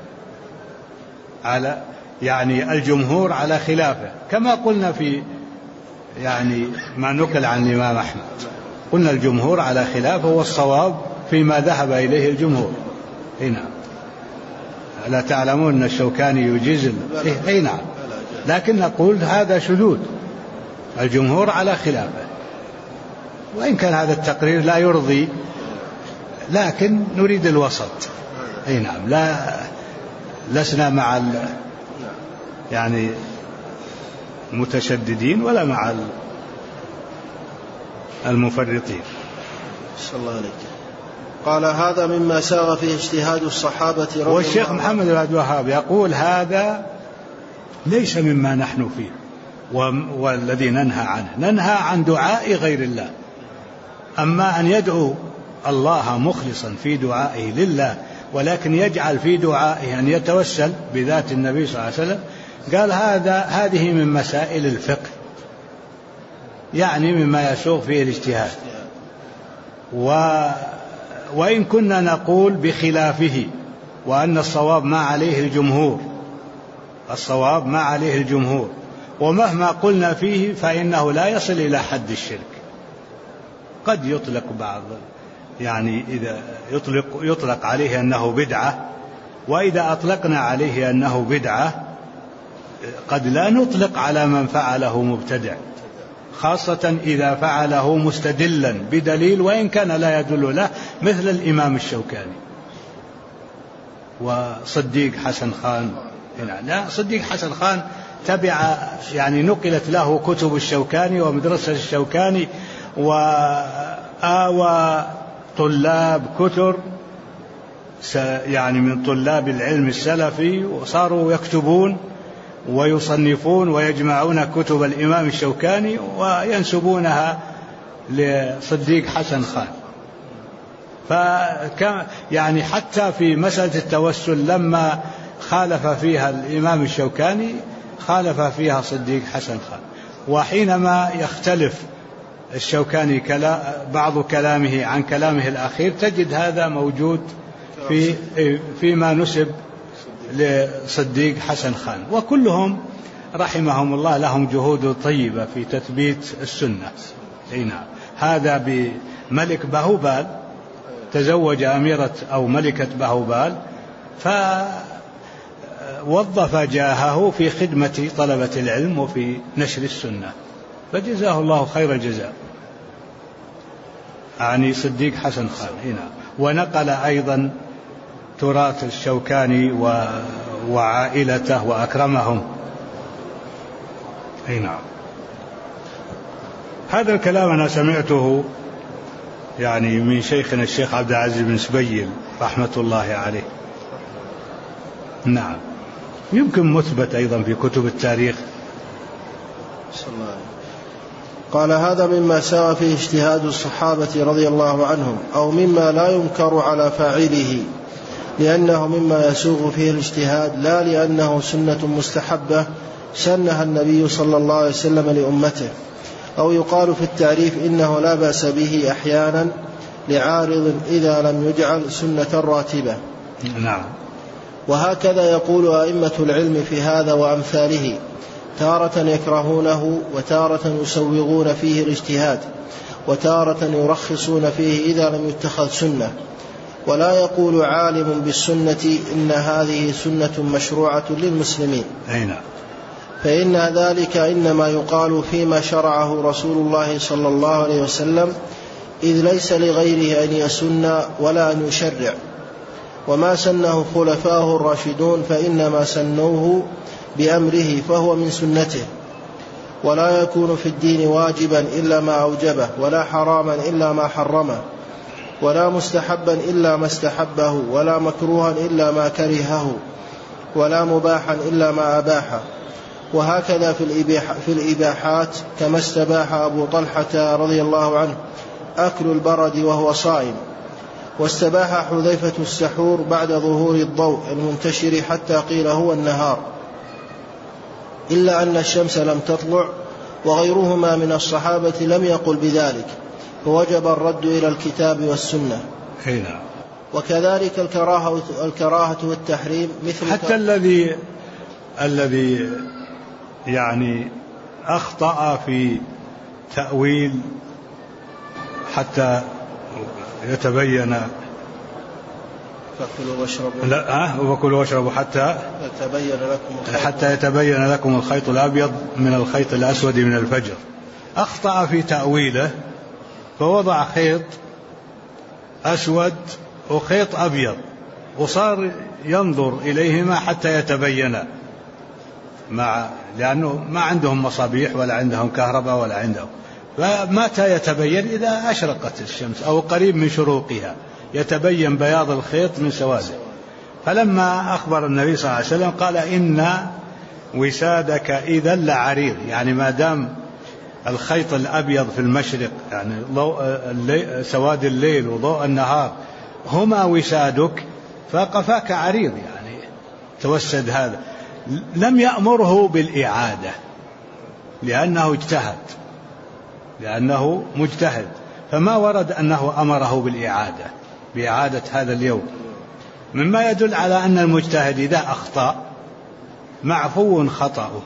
على يعني الجمهور على خلافه، كما قلنا في يعني ما نقل عن الإمام أحمد، قلنا الجمهور على خلافه والصواب فيما ذهب إليه الجمهور. نعم. لا تعلمون أن الشوكاني يجيز، نعم، لكن نقول هذا شذوذ، الجمهور على خلافه. وإن كان هذا التقرير لا يرضي، لكن نريد الوسط، نعم، لسنا مع يعني متشددين ولا مع المفرطين. صلى الله عليه. قال هذا مما ساغ فيه اجتهاد الصحابة رضي الله عنهم. والشيخ محمد بن عبد الوهاب يقول هذا ليس مما نحن فيه والذي ننهى عنه، ننهى عن دعاء غير الله. أما أن يدعو الله مخلصا في دعائه لله، ولكن يجعل في دعائه أن يتوسل بذات النبي صلى الله عليه وسلم، قال هذه من مسائل الفقه، يعني مما يسوغ فيه الاجتهاد. وإن كنا نقول بخلافه، وأن الصواب ما عليه الجمهور، الصواب ما عليه الجمهور، ومهما قلنا فيه فإنه لا يصل إلى حد الشرك. قد يطلق بعض، يعني إذا يطلق عليه أنه بدعة، وإذا أطلقنا عليه أنه بدعة قد لا نطلق على من فعله مبتدع، خاصة إذا فعله مستدلا بدليل وإن كان لا يدل له، مثل الإمام الشوكاني وصديق حسن خان. لا، صديق حسن خان تبع، يعني نقلت له كتب الشوكاني ومدرسة الشوكاني، وآوى طلاب كثر يعني من طلاب العلم السلفي، وصاروا يكتبون ويصنفون ويجمعون كتب الإمام الشوكاني وينسبونها لصديق حسن خان. يعني حتى في مسألة التوسل لما خالف فيها الإمام الشوكاني خالف فيها صديق حسن خان. وحينما يختلف الشوكاني بعض كلامه عن كلامه الأخير، تجد هذا موجود فيما نسب لصديق حسن خان، وكلهم رحمهم الله لهم جهود طيبة في تثبيت السنة. نعم. هذا بملك بهوبال، تزوج أميرة أو ملكة بهوبال، فوظف جاهه في خدمة طلبة العلم وفي نشر السنة، فجزاه الله خير الجزاء، يعني صديق حسن خان. هنا ونقل أيضا تراث الشوكاني وعائلته وأكرمهم. نعم. هذا الكلام أنا سمعته يعني من شيخنا الشيخ عبد العزيز بن سبيل رحمة الله عليه. نعم. يمكن مثبت أيضا في كتب التاريخ. قال: هذا مما ساء فيه اجتهاد الصحابة رضي الله عنهم، أو مما لا ينكر على فاعله، لأنه مما يسوغ فيه الاجتهاد، لا لأنه سنة مستحبة سنها النبي صلى الله عليه وسلم لأمته. أو يقال في التعريف إنه لا بأس به أحيانا لعارض إذا لم يجعل سنة راتبة. نعم. وهكذا يقول أئمة العلم في هذا وأمثاله، تارة يكرهونه وتارة يسوغون فيه الاجتهاد، وتارة يرخصون فيه إذا لم يتخذ سنة. ولا يقول عالم بالسنة إن هذه سنة مشروعة للمسلمين، فإن ذلك إنما يقال فيما شرعه رسول الله صلى الله عليه وسلم، إذ ليس لغيره أن يسن ولا أن يشرع. وما سنه خلفاه الراشدون فإنما سنوه بأمره فهو من سنته. ولا يكون في الدين واجبا إلا ما أوجبه، ولا حراما إلا ما حرمه، ولا مستحبا إلا ما استحبه، ولا مكروها إلا ما كرهه، ولا مباحا إلا ما أباحه. وهكذا في الإباحات، كما استباح أبو طلحة رضي الله عنه أكل البرد وهو صائم، واستباح حذيفة السحور بعد ظهور الضوء المنتشر حتى قيل هو النهار، إلا أن الشمس لم تطلع، وغيرهما من الصحابة لم يقل بذلك، فوجب الرد إلى الكتاب والسنة. وكذلك الكراهة والتحريم مثل حتى الذي يعني أخطأ في تأويل حتى يتبين وكلوا واشربوا حتى يتبين لكم الخيط الأبيض من الخيط الأسود من الفجر. أخطأ في تأويله فوضع خيط أسود وخيط أبيض، وصار ينظر إليهما حتى يتبينا، لأنه ما عندهم مصابيح ولا عندهم كهرباء ولا عندهم، فمتى يتبين؟ إذا أشرقت الشمس أو قريب من شروقها يتبين بياض الخيط من سواده. فلما أخبر النبي صلى الله عليه وسلم قال: إن وسادك إذا لعريض، يعني ما دام الخيط الأبيض في المشرق، يعني سواد الليل وضوء النهار هما وسادك، فقفاك عريض، يعني توسد هذا. لم يأمره بالإعادة لأنه اجتهد، لأنه مجتهد، فما ورد أنه أمره بإعادة هذا اليوم، مما يدل على أن المجتهد إذا أخطأ معفو خطأه.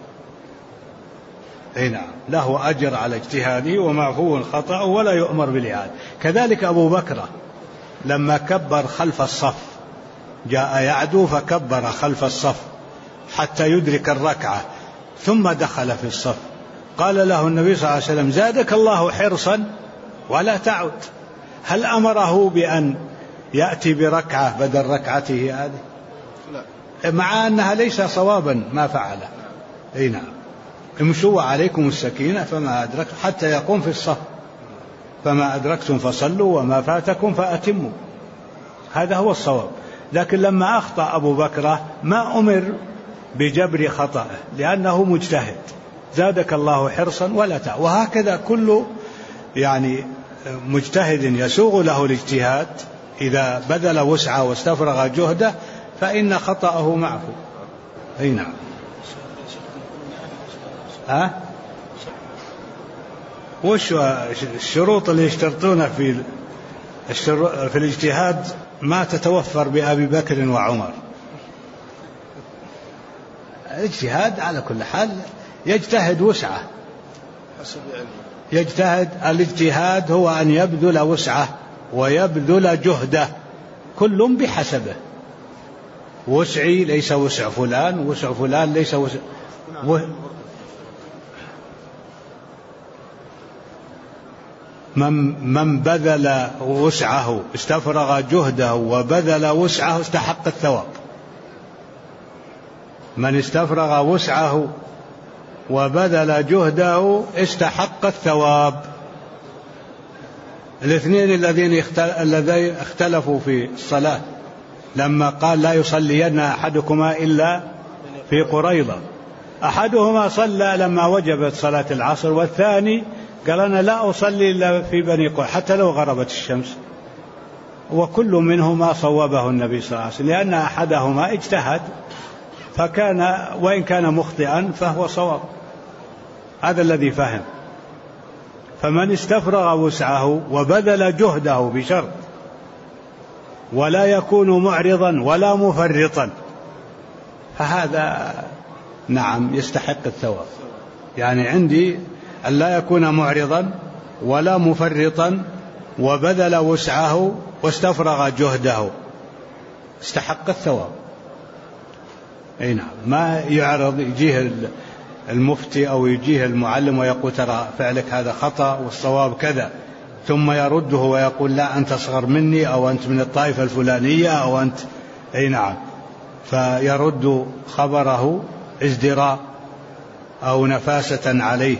نعم، له أجر على اجتهاده ومعفو خطأه ولا يؤمر بالإعادة. كذلك أبو بكر لما كبر خلف الصف، جاء يعدو فكبر خلف الصف حتى يدرك الركعة ثم دخل في الصف، قال له النبي صلى الله عليه وسلم: زادك الله حرصا ولا تعد. هل أمره بأن يأتي بركعة بدل ركعته هذه؟ لا، مع أنها ليس صوابا ما فعله. نعم، امشوا عليكم السكينة فما أدرك حتى يقوم في الصف، فما أدركتم فصلوا وما فاتكم فأتموا، هذا هو الصواب. لكن لما أخطأ أبو بكر ما أمر بجبر خطأه لأنه مجتهد، زادك الله حرصا ولا تعد. وهكذا كل يعني مجتهد يسوغ له الاجتهاد إذا بذل وسعه واستفرغ جهده فإن خطأه معفو. نعم. وش الشروط اللي يشترطون في الاجتهاد ما تتوفر بأبي بكر وعمر؟ اجتهاد على كل حال، يجتهد وسعه، يجتهد. الاجتهاد هو أن يبذل وسعه ويبذل جهده، كل بحسبه. وسعي ليس وسع فلان، وسع فلان ليس وسع من بذل وسعه استفرغ جهده وبذل وسعه استحق الثواب. من استفرغ وسعه وبذل جهده استحق الثواب. الاثنين الذين اختلفوا في الصلاة لما قال لا يصلين أحدكما إلا في قريضة، أحدهما صلى لما وجبت صلاة العصر، والثاني قال أنا لا أصلي إلا في بني قريظة حتى لو غربت الشمس. وكل منهما صوبه النبي صلى الله عليه وسلم، لأن أحدهما اجتهد فكان وإن كان مخطئا فهو صواب. هذا الذي فهم. فمن استفرغ وسعه وبذل جهده بشرط ولا يكون معرضا ولا مفرطا فهذا نعم يستحق الثواب. يعني عندي أن لا يكون معرضا ولا مفرطا وبذل وسعه واستفرغ جهده استحق الثواب. أي نعم، ما يعرض يجيه المفتي أو يجيه المعلم ويقول ترى فعلك هذا خطأ والصواب كذا، ثم يرده ويقول لا أنت أصغر مني أو أنت من الطائفة الفلانية أو أنت. أي نعم، فيرد خبره ازدراء أو نفاسة عليه،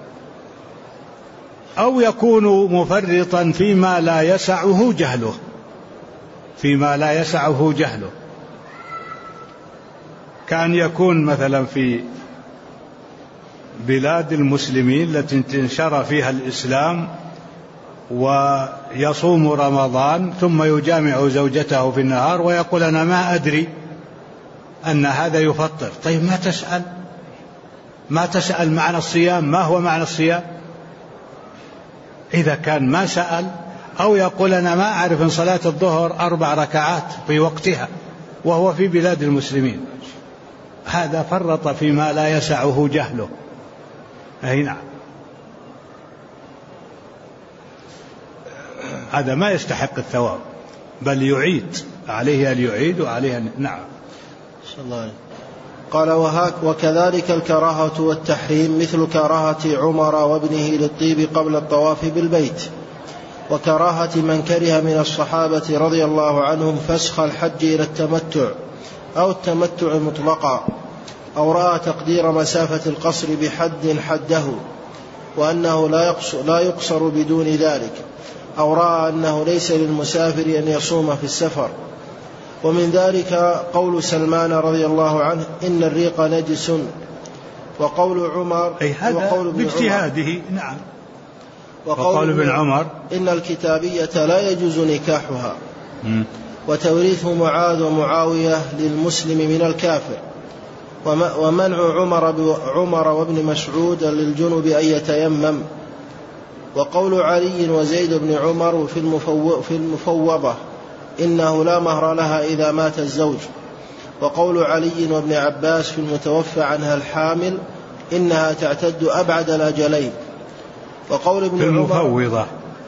أو يكون مفرطا فيما لا يسعه جهله، فيما لا يسعه جهله. كان يكون مثلا في بلاد المسلمين التي انتشر فيها الإسلام ويصوم رمضان ثم يجامع زوجته في النهار ويقول أنا ما أدري أن هذا يفطر. طيب ما تسأل معنى الصيام، ما هو معنى الصيام؟ إذا كان ما سأل، أو يقول أنا ما أعرف أن صلاة الظهر 4 ركعات في وقتها وهو في بلاد المسلمين، هذا فرط فيما لا يسعه جهله. أي نعم، هذا ما يستحق الثواب، بل يعيد، عليه أن يعيد وعليه أن نعم. قال وكذلك الكراهة والتحريم مثل كراهة عمر وابنه للطيب قبل الطواف بالبيت، وكراهة من كره من الصحابة رضي الله عنهم فسخ الحج إلى التمتع أو التمتع مطلقا، أو رأى تقدير مسافة القصر بحد حده وأنه لا يقصر بدون ذلك، أو رأى أنه ليس للمسافر أن يصوم في السفر. ومن ذلك قول سلمان رضي الله عنه إن الريق نجس، وقول عمر وقول باجتهاده نعم، وقول ابن عمر إن الكتابية لا يجوز نكاحها، وتوريث معاذ ومعاوية للمسلم من الكافر، ومنع عمر وابن مسعود للجنب أن يتيمم. وقول علي وزيد بن عمر في المفوضة إنه لا مهر لها إذا مات الزوج. وقول علي وابن عباس في المتوفى عنها الحامل إنها تعتد أبعد الأجلين. وقول ابن عمر في المفوضة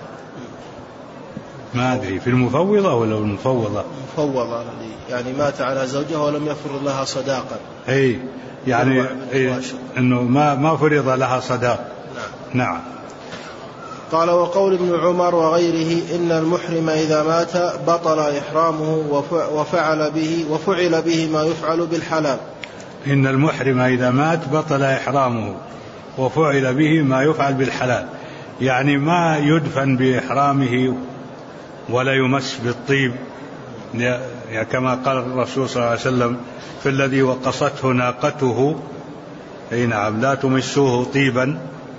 ما أدري في المفوضة ولا المفوضة؟ مفوضة يعني مات على زوجها ولم يفرض لها صداقا. أي يعني أنه ما فرض لها صداق. نعم. قال وقول ابن عمر وغيره إن المحرم إذا مات بطل إحرامه وفعل به ما يفعل بالحلال. إن المحرم إذا مات بطل إحرامه وفعل به ما يفعل بالحلال، يعني ما يدفن بإحرامه ولا يمس بالطيب، يعني كما قال الرسول صلى الله عليه وسلم في الذي وقصته ناقته أي نعم لا تمسوه طيبا،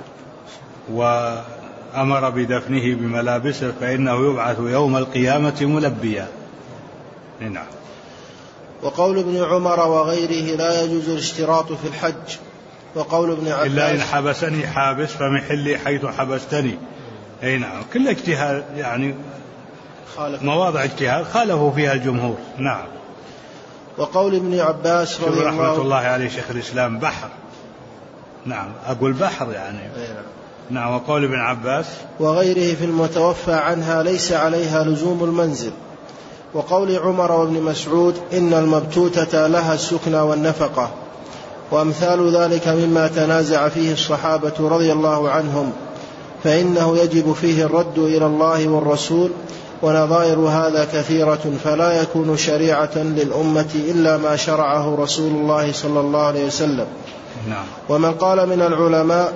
وأمر بدفنه بملابسه فإنه يبعث يوم القيامة ملبيا. نعم. وقول ابن عمر وغيره لا يجوز الاشتراط في الحج. وقول ابن عباس إلا إن حبسني حابس فمحلي حيث حبستني. أي نعم، كل اجتهاد يعني مواضع اجتهاد خالفوا فيها الجمهور. نعم. وقول ابن عباس رضي الله رحمة الله عليه شيخ الإسلام بحر، نعم أقول بحر يعني. نعم. وقول ابن عباس وغيره في المتوفى عنها ليس عليها لزوم المنزل. وقول عمر وابن مسعود إن المبتوتة لها السكنى والنفقة، وأمثال ذلك مما تنازع فيه الصحابة رضي الله عنهم، فإنه يجب فيه الرد إلى الله والرسول، ونظائر هذا كثيرة، فلا يكون شريعة للأمة إلا ما شرعه رسول الله صلى الله عليه وسلم. نعم. ومن قال من العلماء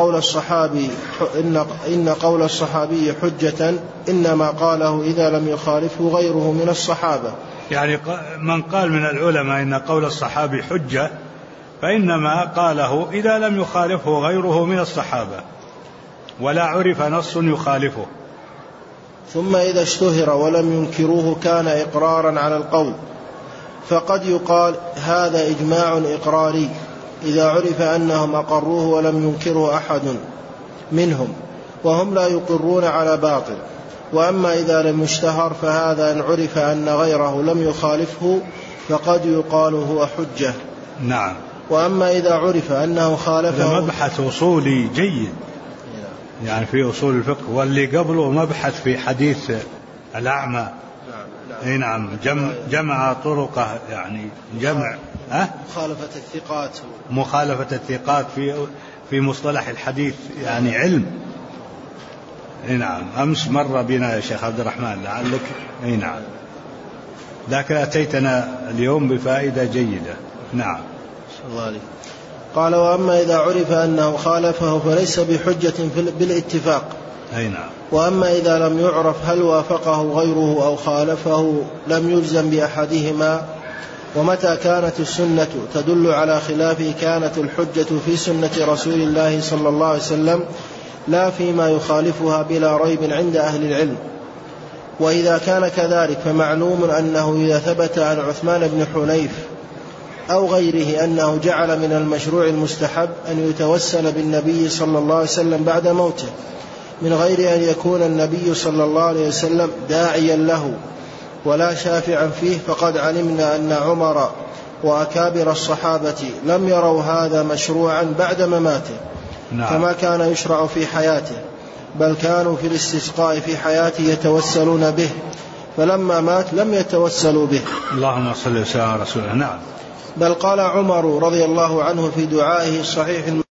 إن قول الصحابي حجة إنما قاله إذا لم يخالفه غيره من الصحابة. يعني من قال من العلماء إن قول الصحابي حجة فإنما قاله إذا لم يخالفه غيره من الصحابة ولا عرف نص يخالفه. ثم إذا اشتهر ولم ينكروه كان إقرارا على القول، فقد يقال هذا إجماع إقراري إذا عرف أنهم أقروه ولم ينكره أحد منهم، وهم لا يقرون على باطل. وأما إذا لم يشتهر فهذا إن عرف أن غيره لم يخالفه فقد يقال هو حجة. نعم. وأما إذا عرف أنه خالفه، هذا مبحث أصولي جيد يعني في أصول الفقه، واللي قبله مبحث في حديث الأعمى. نعم. جمع طرقه يعني جمع مخالفة الثقات في مصطلح الحديث يعني علم. نعم. أمس مر بنا يا شيخ عبد الرحمن لعلك. نعم. لكن أتيتنا اليوم بفائدة جيدة. نعم. قال وأما إذا عرف أنه خالفه فليس بحجة بالاتفاق. نعم. وأما إذا لم يعرف هل وافقه غيره أو خالفه لم يلزم بأحدهما. ومتى كانت السنة تدل على خلافه كانت الحجة في سنة رسول الله صلى الله عليه وسلم لا فيما يخالفها بلا ريب عند أهل العلم. وإذا كان كذلك فمعلوم أنه إذا ثبت عن عثمان بن حنيف أو غيره أنه جعل من المشروع المستحب أن يتوسل بالنبي صلى الله عليه وسلم بعد موته من غير أن يكون النبي صلى الله عليه وسلم داعيا له ولا شافعا فيه، فقد علمنا أن عمر وأكابر الصحابة لم يروا هذا مشروعا بعد مماته. نعم. كما كان يشرع في حياته، بل كانوا في الاستسقاء في حياته يتوسلون به، فلما مات لم يتوسلوا به. اللهم صل وسلم على رسوله. نعم. بل قال عمر رضي الله عنه في دعائه الصحيح